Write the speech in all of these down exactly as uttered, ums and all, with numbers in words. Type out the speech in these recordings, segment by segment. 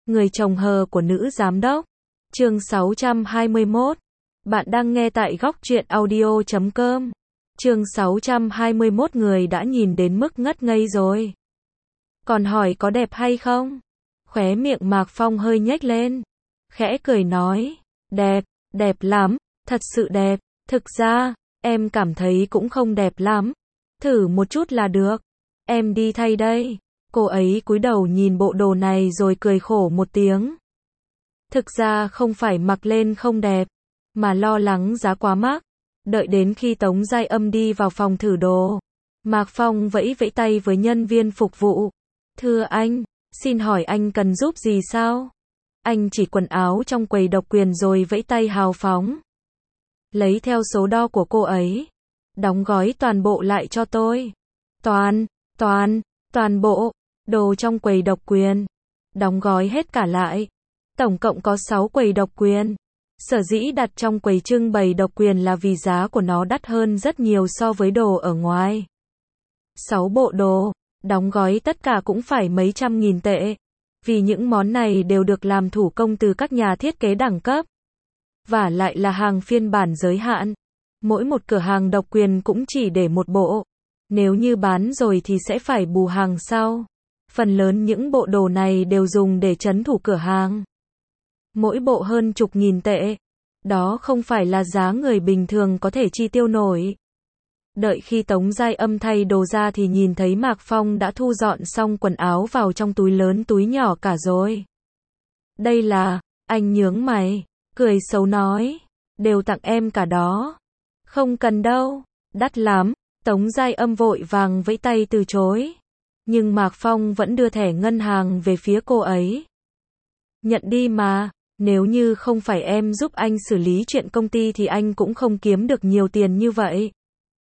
Người chồng hờ của nữ giám đốc. Chương sáu trăm hai mươi mốt. Bạn đang nghe tại góc truyện audio chấm com. Chương sáu trăm hai mươi mốt. Người đã nhìn đến mức ngất ngây rồi. Còn hỏi có đẹp hay không? Khóe miệng Mạc Phong hơi nhếch lên. Khẽ cười nói. Đẹp, đẹp lắm, thật sự đẹp. Thực ra, em cảm thấy cũng không đẹp lắm. Thử một chút là được. Em đi thay đây. Cô ấy cúi đầu nhìn bộ đồ này rồi cười khổ một tiếng. Thực ra không phải mặc lên không đẹp, mà lo lắng giá quá mắc. Đợi đến khi Tống Giai Âm đi vào phòng thử đồ, Mạc Phong vẫy vẫy tay với nhân viên phục vụ. Thưa anh, xin hỏi anh cần giúp gì sao? Anh chỉ quần áo trong quầy độc quyền rồi vẫy tay hào phóng. Lấy theo số đo của cô ấy. Đóng gói toàn bộ lại cho tôi. Toàn, toàn, toàn bộ. Đồ trong quầy độc quyền. Đóng gói hết cả lại. Tổng cộng có sáu quầy độc quyền. Sở dĩ đặt trong quầy trưng bày độc quyền là vì giá của nó đắt hơn rất nhiều so với đồ ở ngoài. sáu bộ đồ, đóng gói tất cả cũng phải mấy trăm nghìn tệ. Vì những món này đều được làm thủ công từ các nhà thiết kế đẳng cấp. Và lại là hàng phiên bản giới hạn. Mỗi một cửa hàng độc quyền cũng chỉ để một bộ. Nếu như bán rồi thì sẽ phải bù hàng sau. Phần lớn những bộ đồ này đều dùng để trấn thủ cửa hàng. Mỗi bộ hơn chục nghìn tệ. Đó không phải là giá người bình thường có thể chi tiêu nổi. Đợi khi Tống Giai Âm thay đồ ra thì nhìn thấy Mạc Phong đã thu dọn xong quần áo vào trong túi lớn túi nhỏ cả rồi. Đây là, anh nhướng mày, cười xấu nói, đều tặng em cả đó. Không cần đâu, đắt lắm. Tống Giai Âm vội vàng vẫy tay từ chối. Nhưng Mạc Phong vẫn đưa thẻ ngân hàng về phía cô ấy. Nhận đi mà, nếu như không phải em giúp anh xử lý chuyện công ty thì anh cũng không kiếm được nhiều tiền như vậy.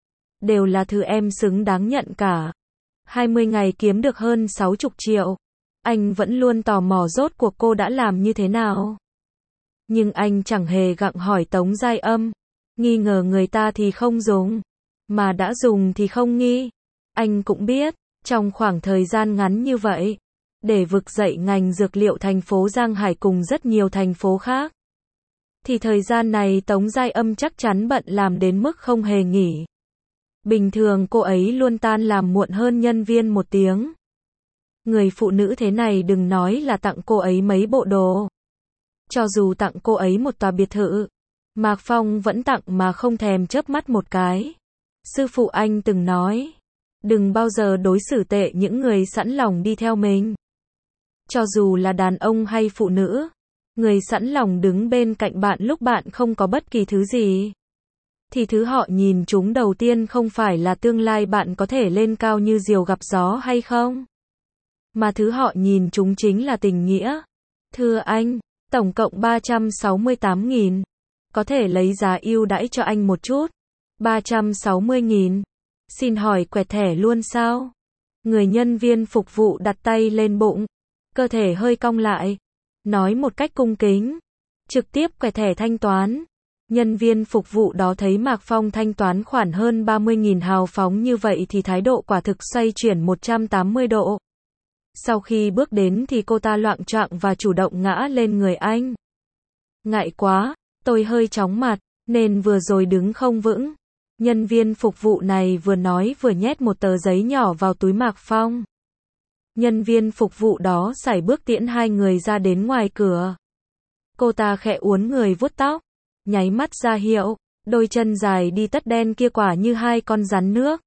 Đều là thứ em xứng đáng nhận cả. hai mươi ngày kiếm được hơn sáu mươi triệu. Anh vẫn luôn tò mò rốt cuộc cô đã làm như thế nào. Nhưng anh chẳng hề gặng hỏi Tống Giai Âm. Nghi ngờ người ta thì không dùng. Mà đã dùng thì không nghi. Anh cũng biết. Trong khoảng thời gian ngắn như vậy, để vực dậy ngành dược liệu thành phố Giang Hải cùng rất nhiều thành phố khác, thì thời gian này Tống Giai Âm chắc chắn bận làm đến mức không hề nghỉ. Bình thường cô ấy luôn tan làm muộn hơn nhân viên một tiếng. Người phụ nữ thế này đừng nói là tặng cô ấy mấy bộ đồ. Cho dù tặng cô ấy một tòa biệt thự, Mạc Phong vẫn tặng mà không thèm chớp mắt một cái. Sư phụ anh từng nói, đừng bao giờ đối xử tệ những người sẵn lòng đi theo mình. Cho dù là đàn ông hay phụ nữ, người sẵn lòng đứng bên cạnh bạn lúc bạn không có bất kỳ thứ gì, thì thứ họ nhìn chúng đầu tiên không phải là tương lai bạn có thể lên cao như diều gặp gió hay không, mà thứ họ nhìn chúng chính là tình nghĩa. Thưa anh, tổng cộng ba trăm sáu mươi tám nghìn. Có thể lấy giá ưu đãi cho anh một chút. ba trăm sáu mươi nghìn. Xin hỏi quẹt thẻ luôn sao? Người nhân viên phục vụ đặt tay lên bụng, cơ thể hơi cong lại, nói một cách cung kính, trực tiếp quẹt thẻ thanh toán. Nhân viên phục vụ đó thấy Mạc Phong thanh toán khoản hơn ba mươi nghìn hào phóng như vậy thì thái độ quả thực xoay chuyển một trăm tám mươi độ. Sau khi bước đến thì cô ta loạng choạng và chủ động ngã lên người anh. Ngại quá, tôi hơi chóng mặt, nên vừa rồi đứng không vững. Nhân viên phục vụ này vừa nói vừa nhét một tờ giấy nhỏ vào túi Mạc Phong. Nhân viên phục vụ đó sải bước tiễn hai người ra đến ngoài cửa. Cô ta khẽ uốn người vuốt tóc, nháy mắt ra hiệu, đôi chân dài đi tất đen kia quả như hai con rắn nước.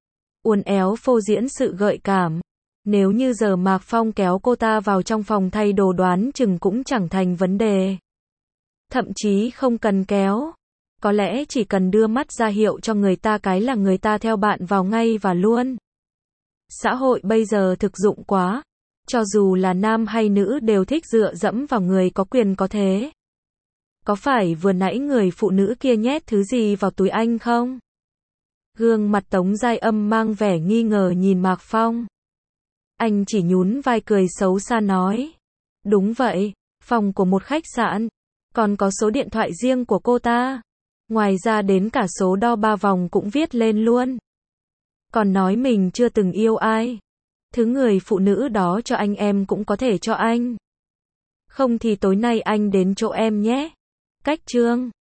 Uốn éo phô diễn sự gợi cảm. Nếu như giờ Mạc Phong kéo cô ta vào trong phòng thay đồ đoán chừng cũng chẳng thành vấn đề. Thậm chí không cần kéo. Có lẽ chỉ cần đưa mắt ra hiệu cho người ta cái là người ta theo bạn vào ngay và luôn. Xã hội bây giờ thực dụng quá. Cho dù là nam hay nữ đều thích dựa dẫm vào người có quyền có thế. Có phải vừa nãy người phụ nữ kia nhét thứ gì vào túi anh không? Gương mặt Tống Giai Âm mang vẻ nghi ngờ nhìn Mạc Phong. Anh chỉ nhún vai cười xấu xa nói. Đúng vậy, phòng của một khách sạn. Còn có số điện thoại riêng của cô ta. Ngoài ra đến cả số đo ba vòng cũng viết lên luôn. Còn nói mình chưa từng yêu ai. Thứ người phụ nữ đó cho anh em cũng có thể cho anh. Không thì tối nay anh đến chỗ em nhé. Cách chương